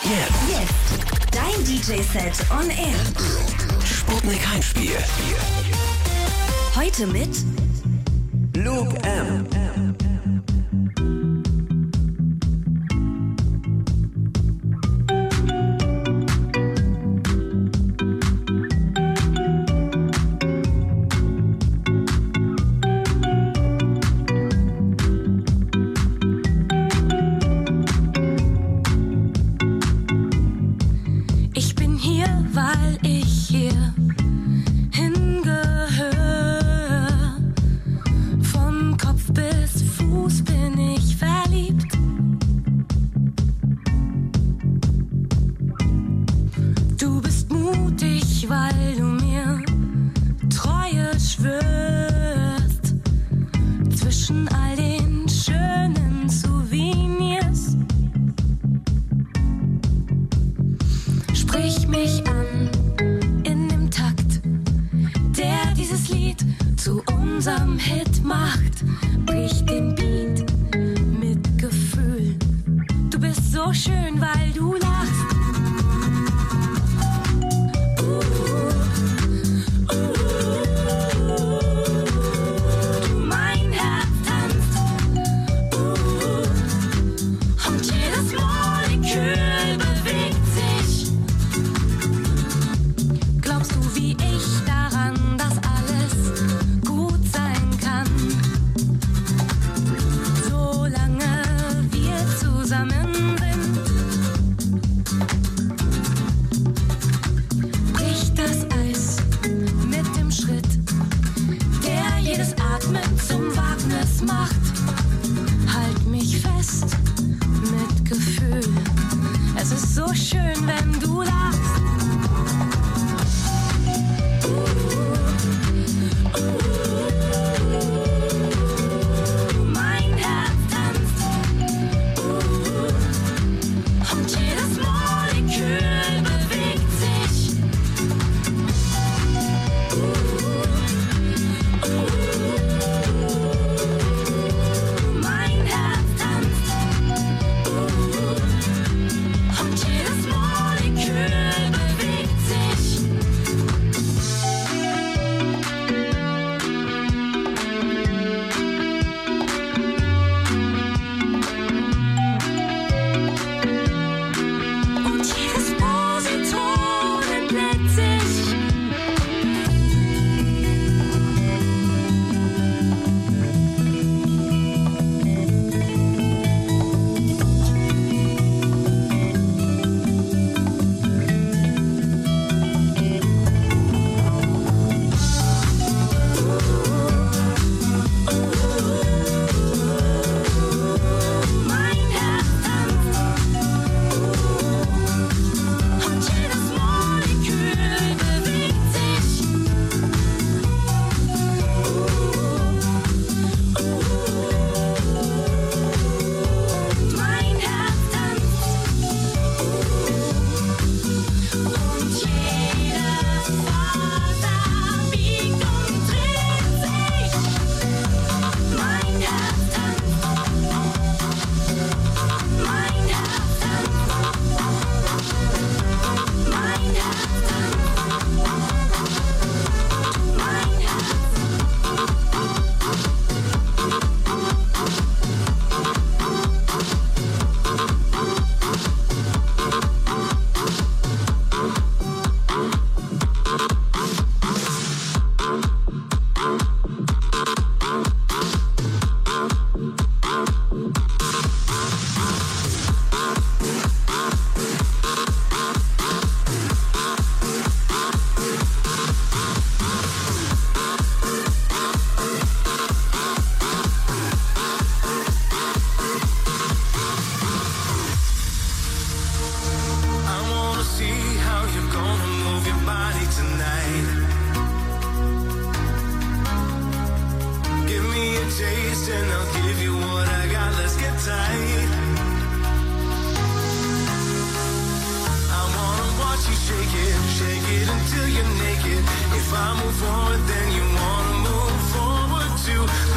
Jetzt. Dein DJ-Set on Air. Sputnik Heimspiel. Heute mit Luke M.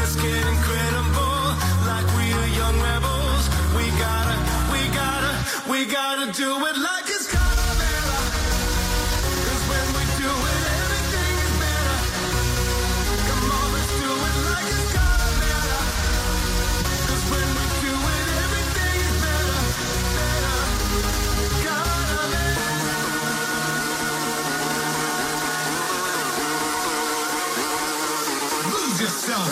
We We gotta do it like it's Calavera. 'Cause when we do it, everything is better. Come on, let's do it like it's Calavera. 'Cause when we do it, everything is better, better. Calavera. Lose yourself.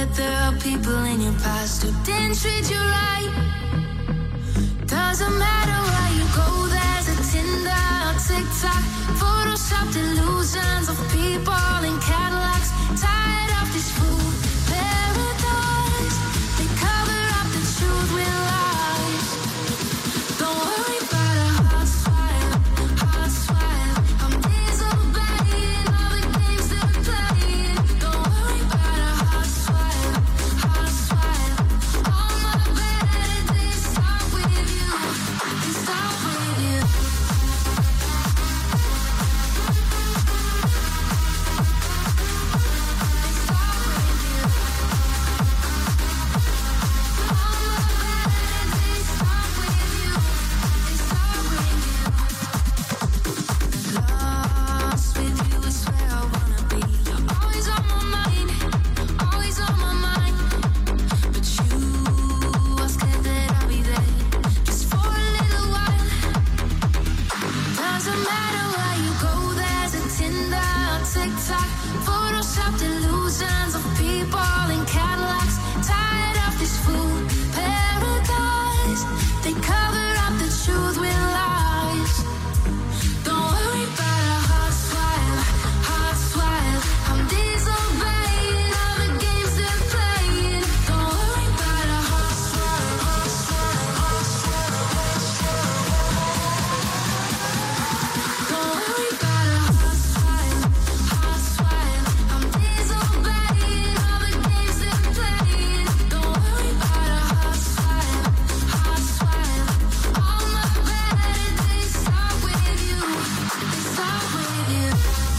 that there are people in your past who didn't treat you right. Doesn't matter where you go, there's a Tinder or TikTok, photoshopped illusions of people in Cadillacs. Tired of this fool paradise, they cover up the truth with lies. Don't worry about a hot swipe, hot swipe. I'm disobeying all the games they're playing. Don't worry about a hot swipe, hot swipe. All my bad days start with you, they start with you. Photoshopped illusions of people in Cadillacs. Tired of this fool paradise, they cover up the truth with lies. Don't worry about a hot swipe, hot swipe. I'm disobeying all the games they're playing. Don't worry about a hot swipe, hot swipe, hot swipe, hot swipe. Don't worry about a hot swipe, hot swipe. I'm disobeying all the games they're playing. Don't worry about a hot swipe, hot swipe. All my bad days start with you, they start with you.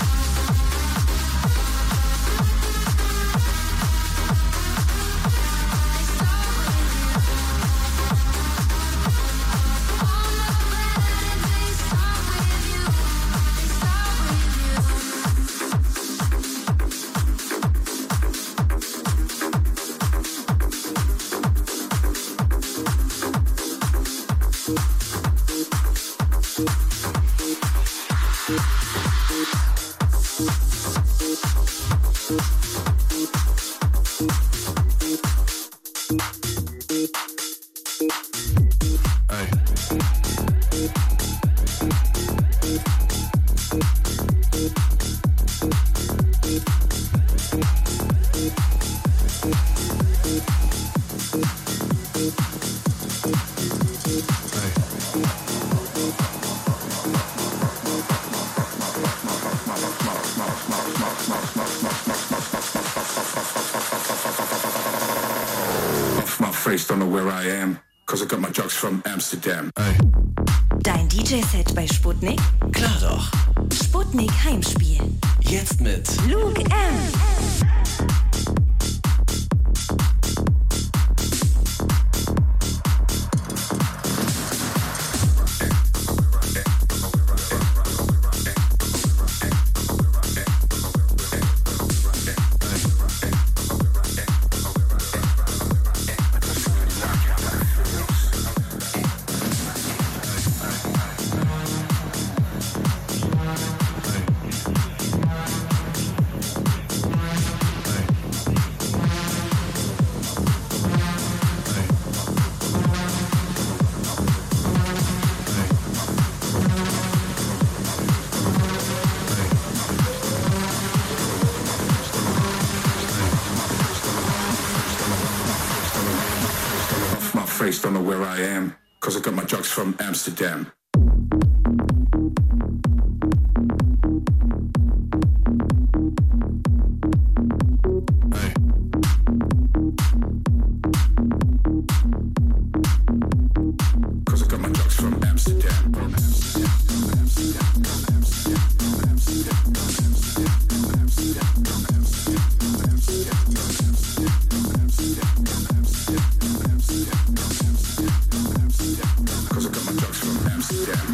Face, don't know where I am, cause I got my drugs from Amsterdam. Dein DJ-Set bei Sputnik? Klar doch. Sputnik Heimspiel. Jetzt mit Luke M. Face, don't know where I am, cause I got my drugs from Amsterdam. Cause I got my drugs from Amsterdam. Cause I got my drugs from Amsterdam.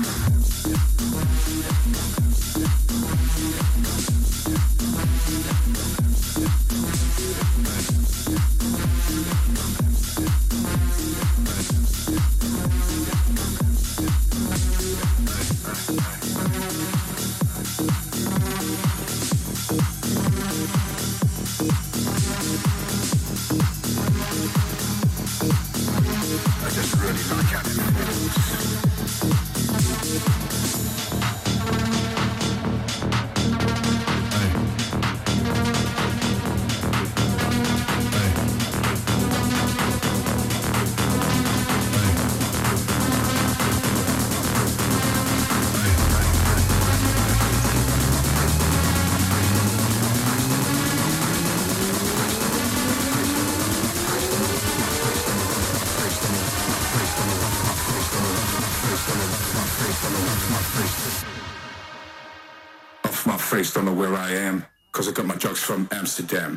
face, don't know where I am, cause I got my drugs from Amsterdam.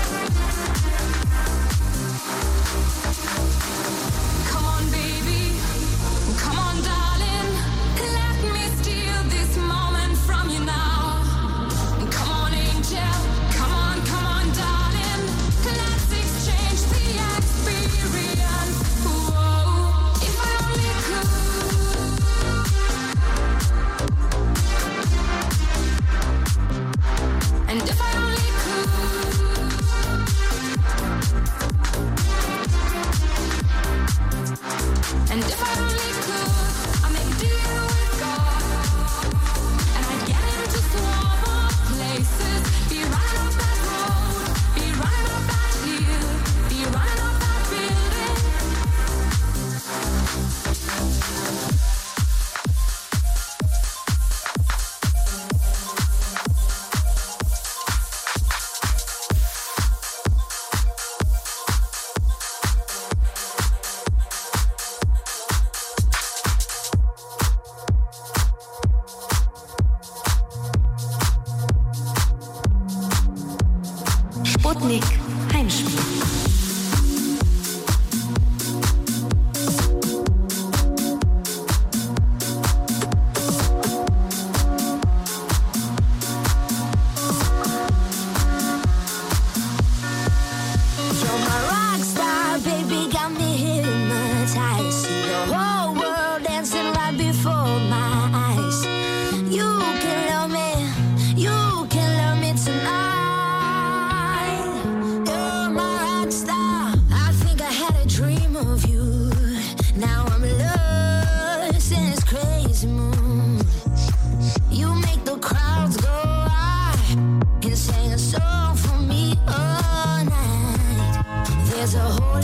Come on, baby.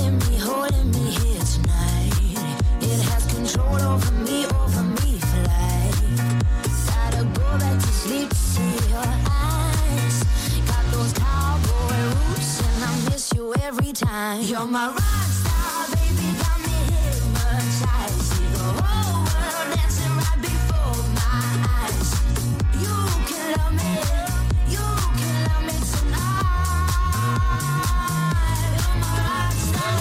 holding me here tonight. It has control over me for life. Gotta go back to sleep to see your eyes. Got those cowboy roots and I miss you every time. You're my rock star, baby, got me hypnotized. See the whole world dancing right before my eyes. You can love me tonight. You're my rock star.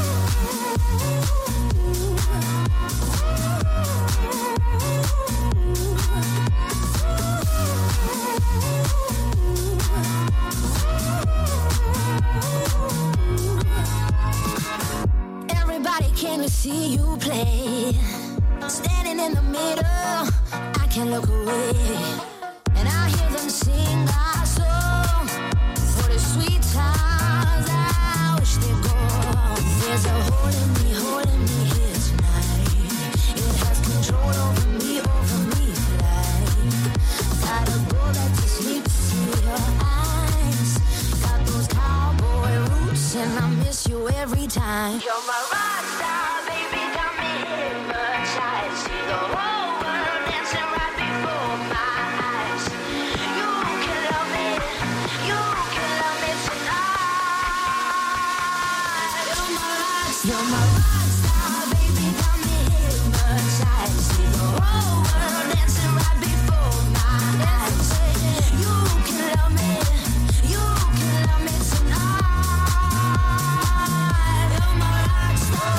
Everybody came to see you play. Standing in the middle, I can't look away. And I hear them sing our song. For the sweet times I wish they'd go. There's a holding me here tonight. It has control over me for life. Gotta go back to sleep to see your eyes. Got those cowboy roots and I miss you every time. You're my rock star, baby, got me hypnotized. See the whole world dancing right before my eyes. You can love me tonight. You're my rock star, baby, got me hypnotized. See the whole world dancing right before my eyes. You can love me tonight. You're my rock star.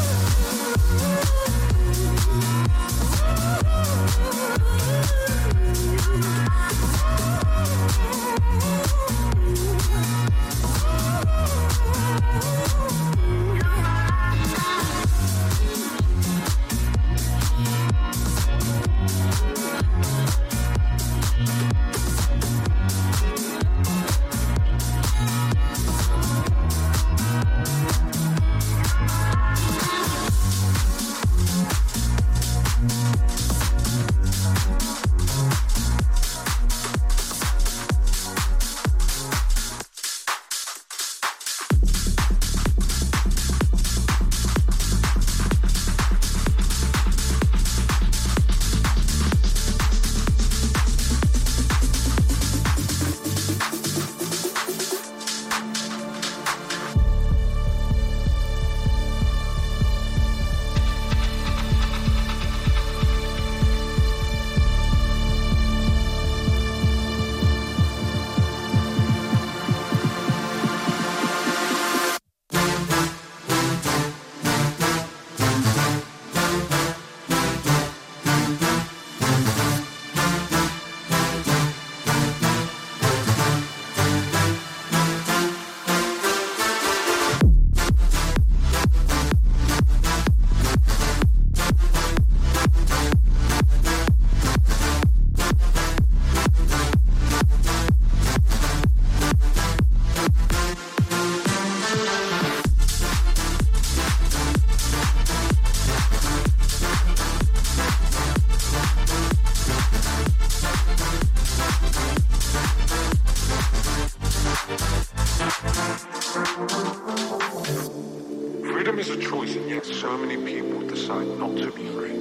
Freedom is a choice, and yet so many people decide not to be free.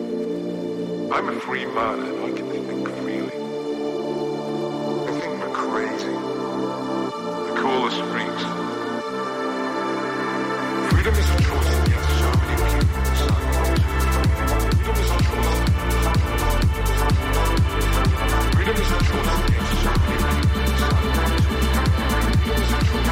I'm a free man, and I can think freely. They think we're crazy. They call us freaks. Freedom is a choice, and yet so many people decide not to be free. Freedom is a choice. Freedom is a choice, and yet so many people decide not to be free. Freedom is a choice.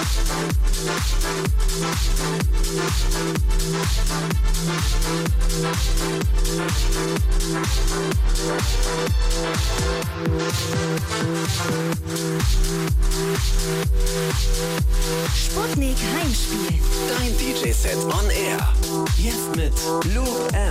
Sputnik Heimspiel. Dein DJ-Set on Air. Jetzt mit Luke M.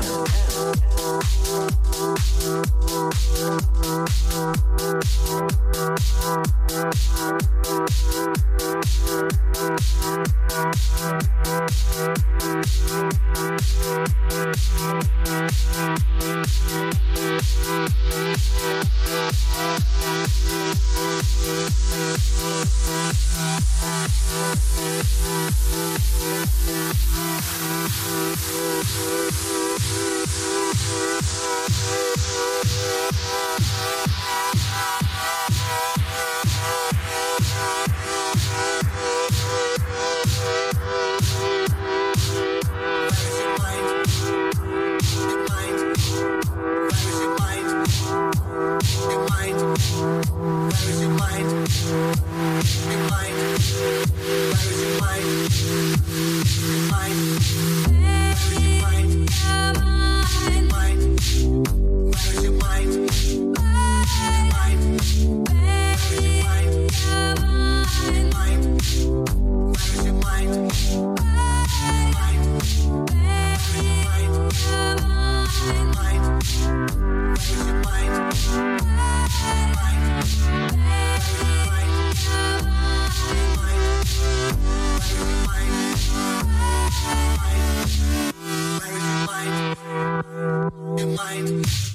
Mind.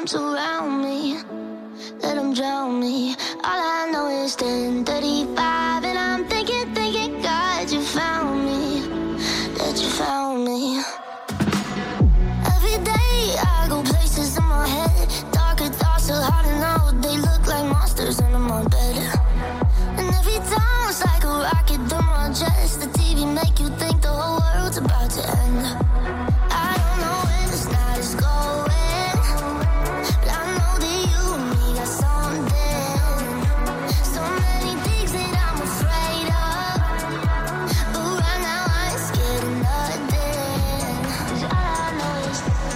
arms around me. Let them drown me. All I know is 10:35, and I'm thinking, God, you found me. That you found me. Every day I go places in my head. Darker thoughts are hard to know. They look like monsters under my bed. And every time it's like a rocket through my chest. The TV make you think the whole world's about to end. I don't know where this night is going, but I know that you and me got something. So many things that I'm afraid of, but right now I ain't scared of nothing. 'Cause all I know is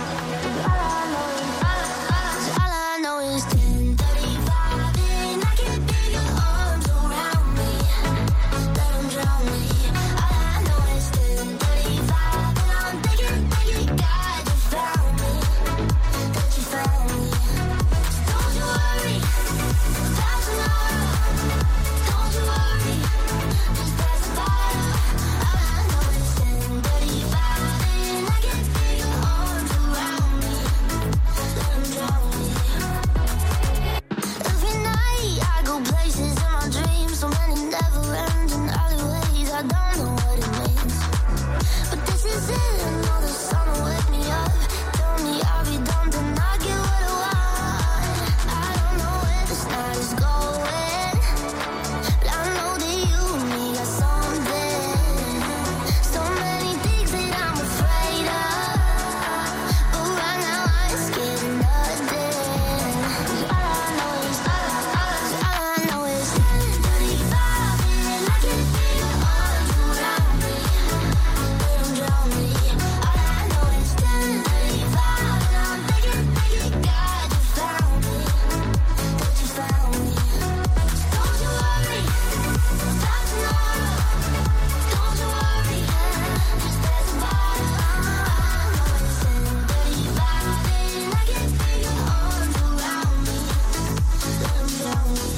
10:35, and I can feel your arms around me. Let them drown me. All I know is 10:35, and I'm thinking, God, you found me. That you found me. Don't you worry about tomorrow. Don't you worry, just pass the bottle. All I know is 10:35, and I can feel your arms around me. Let them drown me. Every night I go places in my dreams, so many never-ending alleyways. I don't know what it means, but this is it. I know the sun will wake me up. Tell me I'll be done, then I get what I want. I don't know where this night is going, but I know that you and me got something. So many things that I'm afraid of, but right now I ain't scared of nothing. 'Cause all I know is 10:35, and I can feel your arms around me. Let them drown me. All I know is 10:35, and I'm thinking, God, you found me. That you found me. Don't you worry about tomorrow. Don't you worry, just pass the bottle. I know it's 10:35, and I can feel your arms around me. Let them drown me.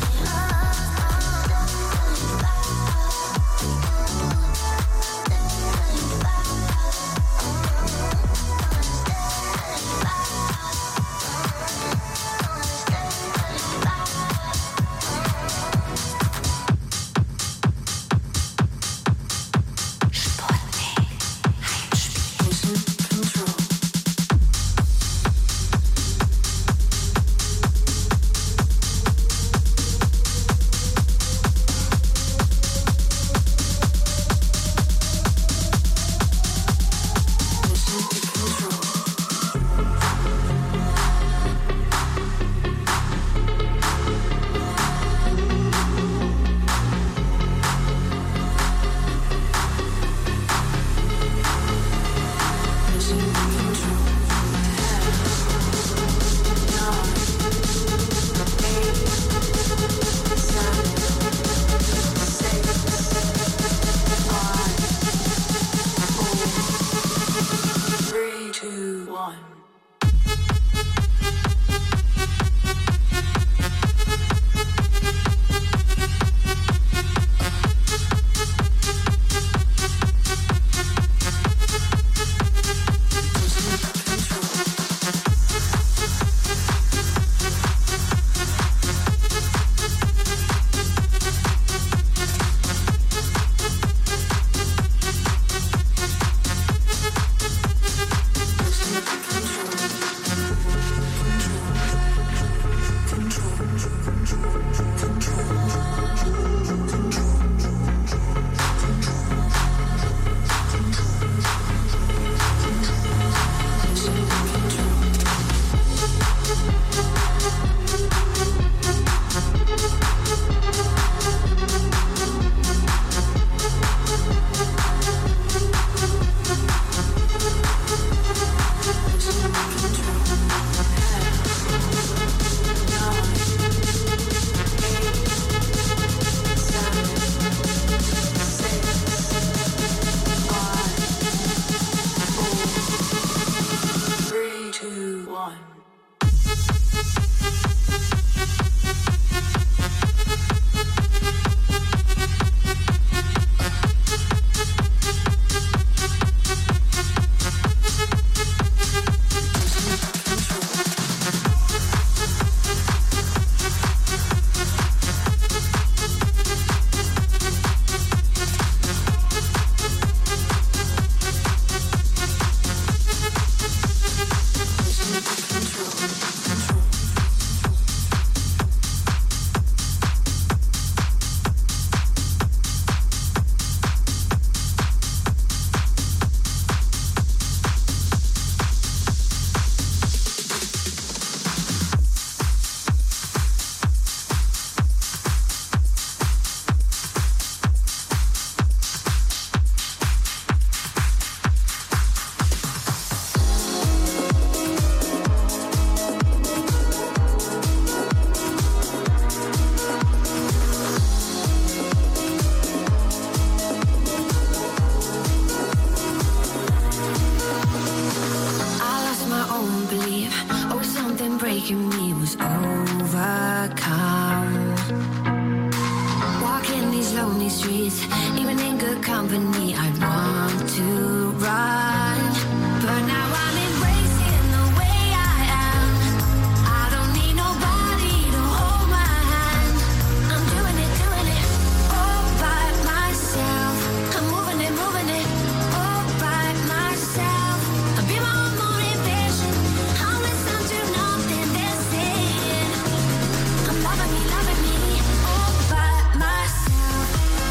breaking me was overcome. Walking these lonely streets, even in good company, I'd want to run. But now I'm embracing the way I am. I don't need nobody to hold my hand. I'm doing it all by myself. I'm moving it all by myself. I'll be my own motivation. I'll listen to nothing they're saying. I'm loving me all by myself.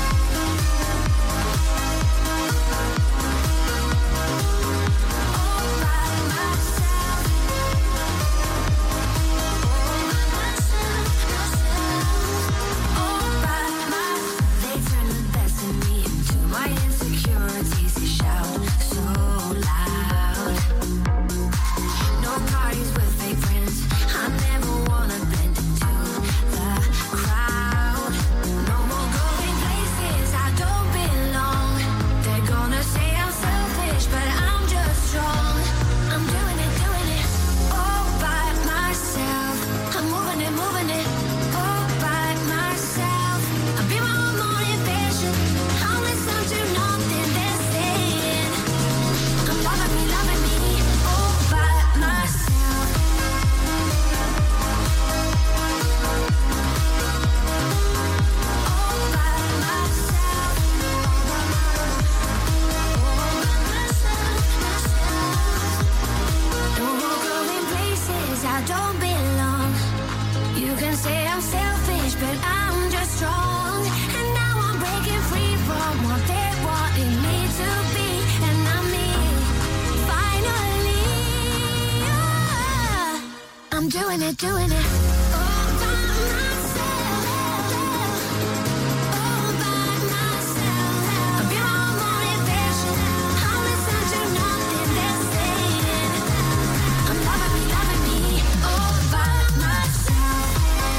Doing it all by myself. All by myself. I'll be my own motivation. I'll listen to nothing they're saying. I'm loving me all by myself.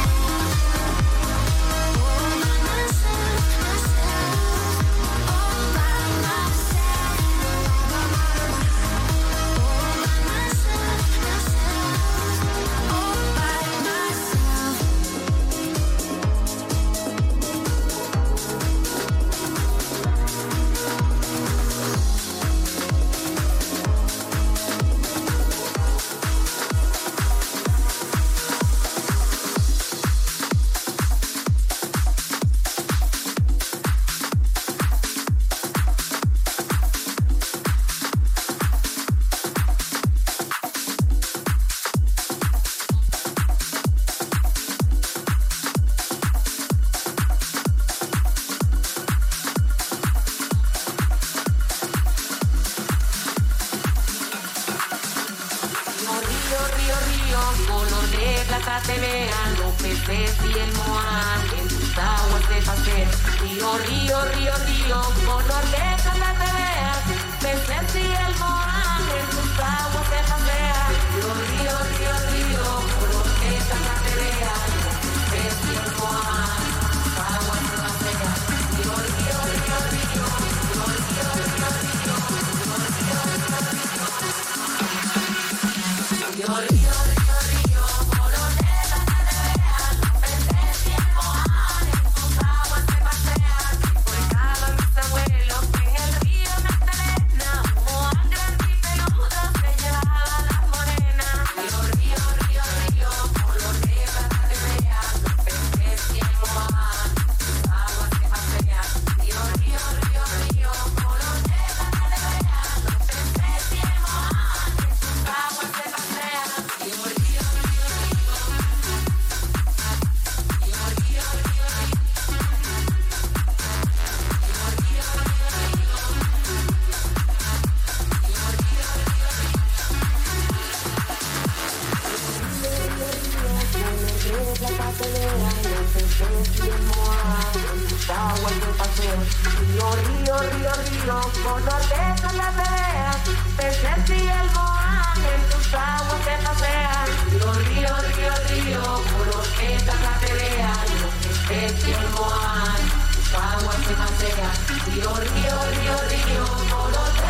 All by myself. All by myself. All by myself. Te vean los peces y el moán en tus aguas de paseo. Río, río, río, río, color de plata te vean, peces y el moán en tus aguas de paseo. Río, río, río, río, color de plata te vean, peces y el moán en tus aguas de paseo. Río, río, río, río, río, río, río, río, río, río, río, río.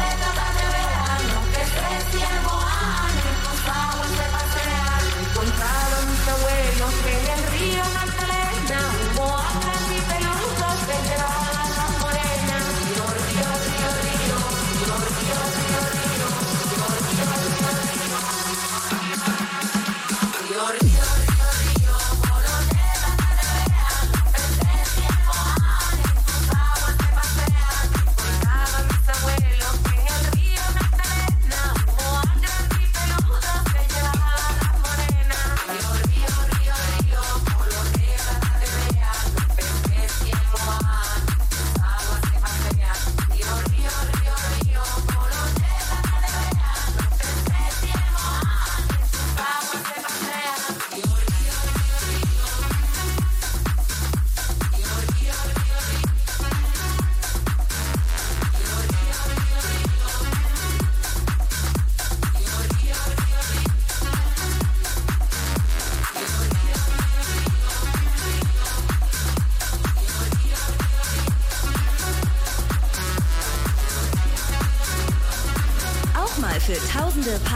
Encontrar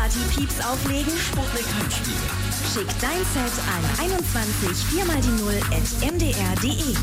Party-Pieps auflegen? Sputnik Heimspiel. Schick dein Set an 21 4x0@mdr.de.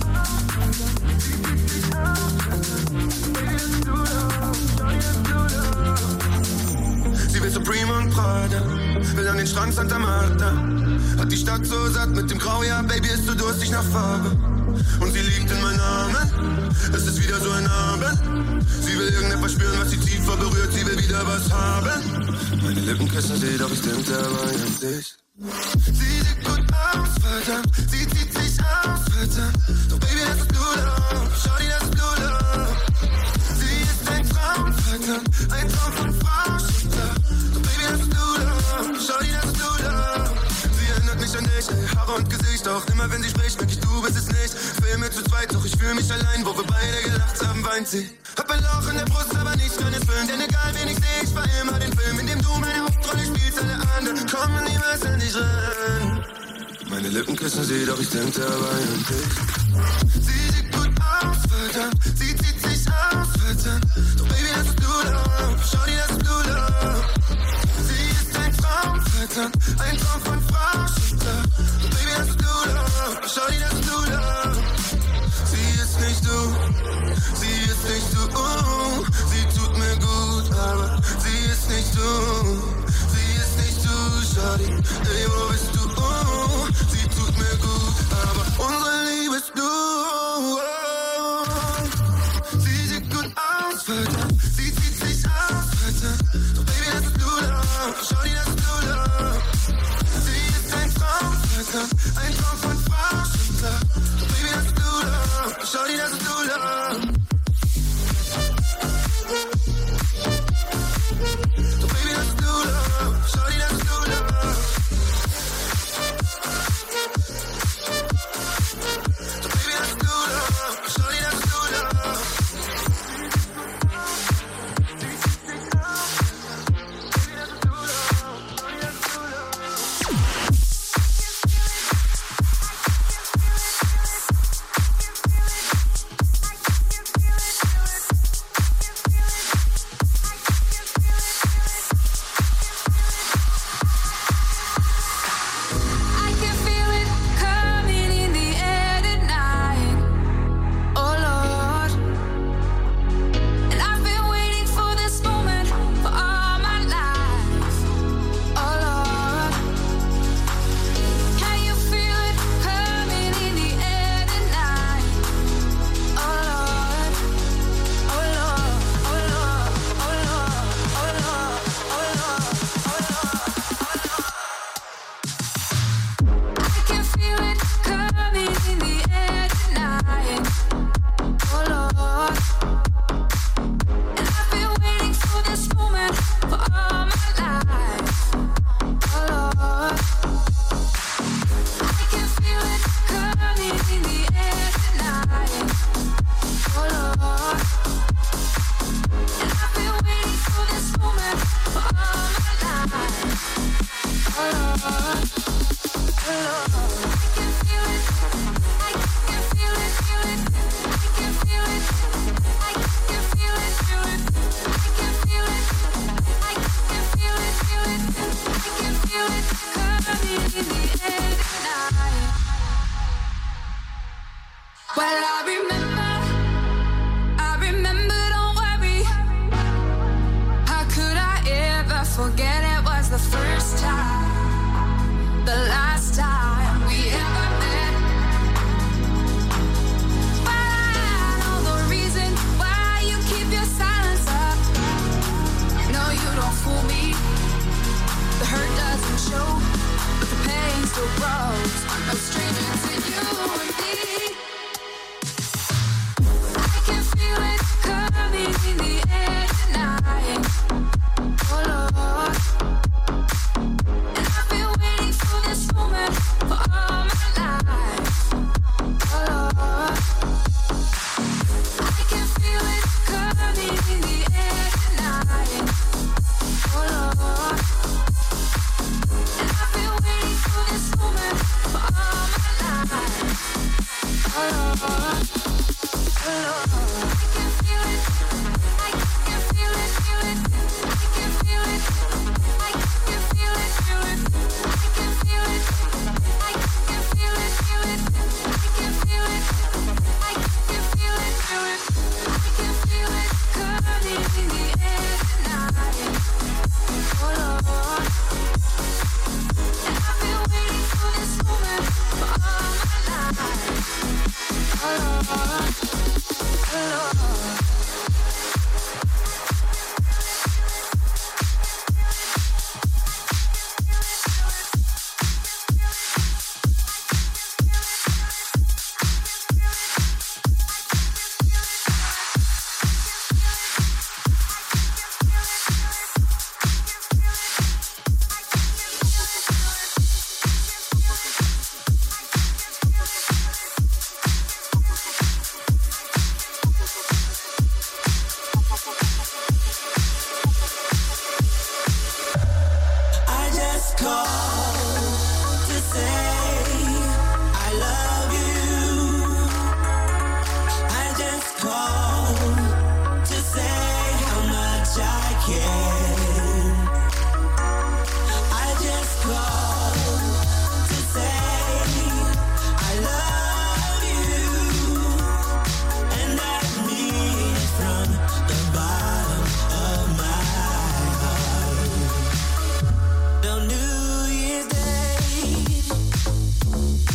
Sie will Supreme und Prada, will an den Strand Santa Marta. Hat die Stadt so satt mit dem Grau, ja, Baby, ist so durstig nach Farbe. Und sie liegt in meinen Armen, es ist wieder so ein Abend. Sie will irgendetwas spüren, was sie tiefer berührt, sie will wieder was haben. Meine Lippen küssen sie, doch ich denke dabei an dich. Sie sieht gut aus, verdammt, sie zieht sich aus, verdammt. Doch Baby, das ist Blue Love, schau dir, das ist Blue Love. Sie ist ein Traum, verdammt, ein Traum von Frau, Schicksal. Doch Baby, das ist Blue Love, schau dir, das ist Blue Love. Sie erinnert mich an dich, ey, Haare und Gesicht, auch immer wenn sie spricht, merk ich, du bist es nicht. Filme zu zweit, doch ich fühl mich allein, wo wir beide gelacht haben, weint sie. Hab ein Loch in der Brust, aber nicht kann es füllen, denn egal wen ich seh, ich war immer den Film, in dem du meine Hauptrolle spielst, alle anderen kommen niemals an dich ran. Meine Lippen küssen sie, doch ich denk dabei an dich. Sie sieht gut aus, verdammt, sie zieht sich aus, verdammt. Doch Baby, das ist Blue Love, schau dir, das ist Blue Love. Sie ist ein Traum, verdammt, ein Traum von Frau, Schicksal. Doch Baby, das ist Blue Love, schau dir, das ist Blue Love. Sie ist nicht du, sie ist nicht du, sie tut mir gut, aber sie ist nicht du, sie ist nicht du, Shawty, ey, wo bist du, sie tut mir gut, aber unsere Liebe ist du, sie sieht gut aus, verdammt, sie zieht sich aus, verdammt, doch Baby, das ist Blue Love, Shawty, das ist Blue Love, sie ist ein Traum, verdammt, ein Traum von Frau, Schicksal, doch Baby, das ist Blue Love, Shawty, das ist Blue Love. Doch Baby, das ist Blue Love, Shawty, das ist Blue Love. Doch Baby, das ist Blue Love, Shawty, das ist Blue Love.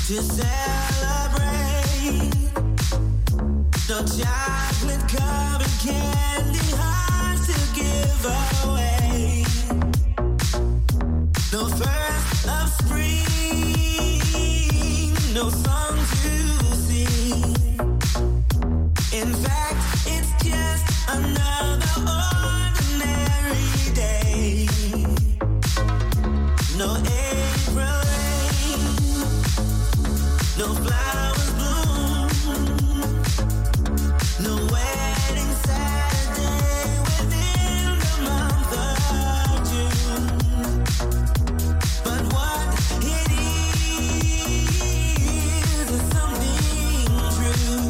to celebrate. No chocolate covered candy hearts to give away. No first of spring, no song to sing. In fact, it's just another ordinary day. No April rain, no flowers bloom, no wedding Saturday within the month of June. But what it is something true,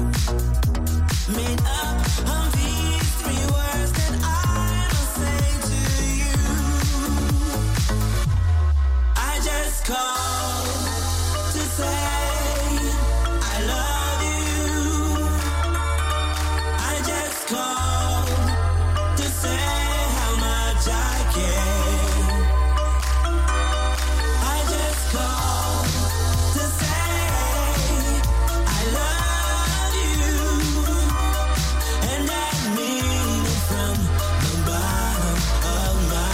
made up of these three words that I must say to you. I just called to say I love you. I just called to say how much I care. I just called to say I love you, and I mean it from the bottom of my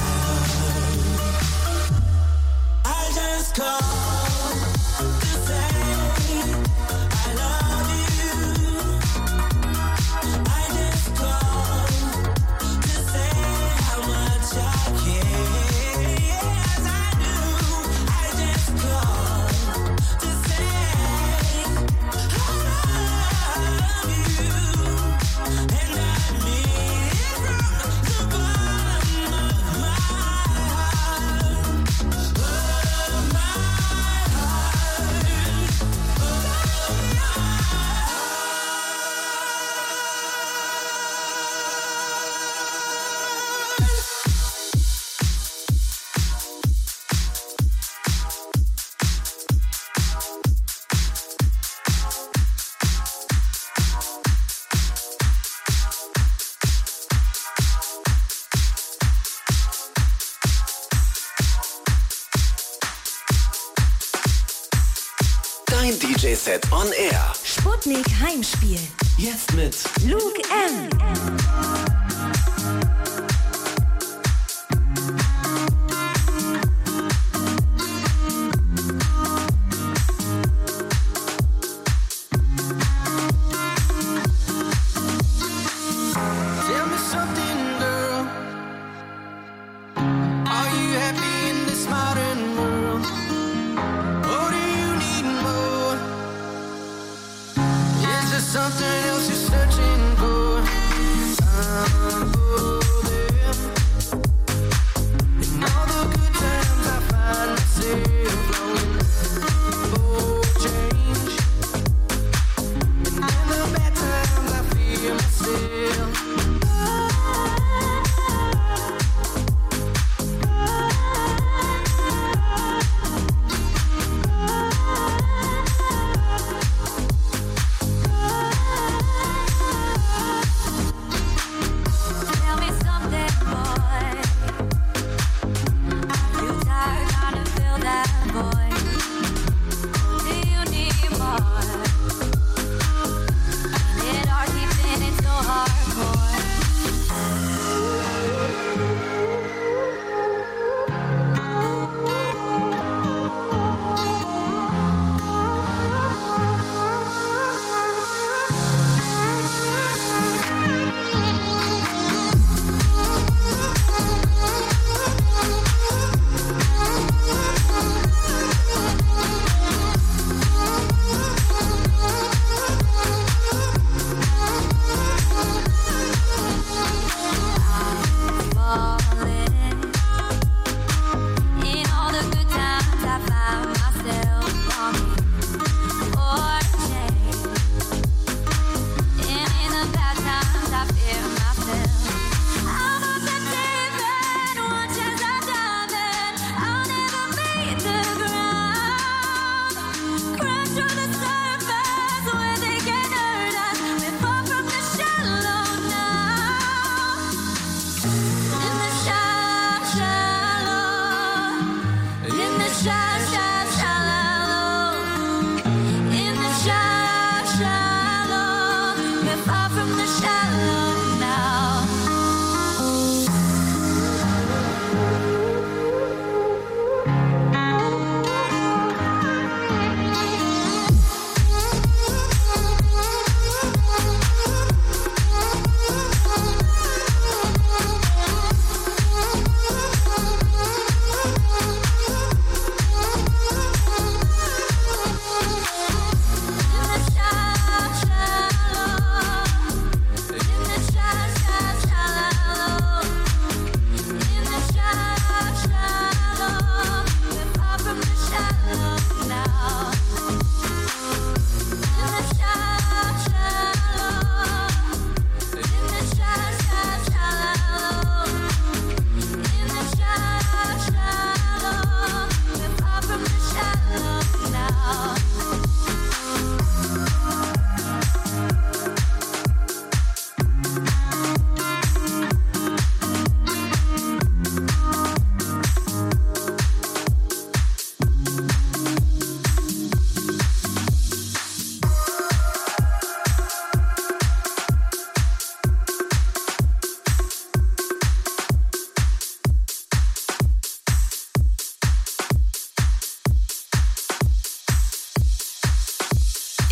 heart. I just called to say I love you. I just called to say how much I care. Yes, I do. I just called to say I love you, and I mean it from the bottom of my heart. Dein DJ-Set on Air. Sputnik Heimspiel. Jetzt mit Luke M. Tell me something, girl. Are you happy in this modern world? Or do you need more? Is there something else you're searching for?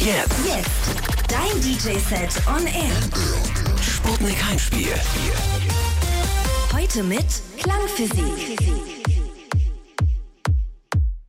Jetzt. Dein DJ-Set on Air. Sputnik Heimspiel. Heute mit Klangphysik.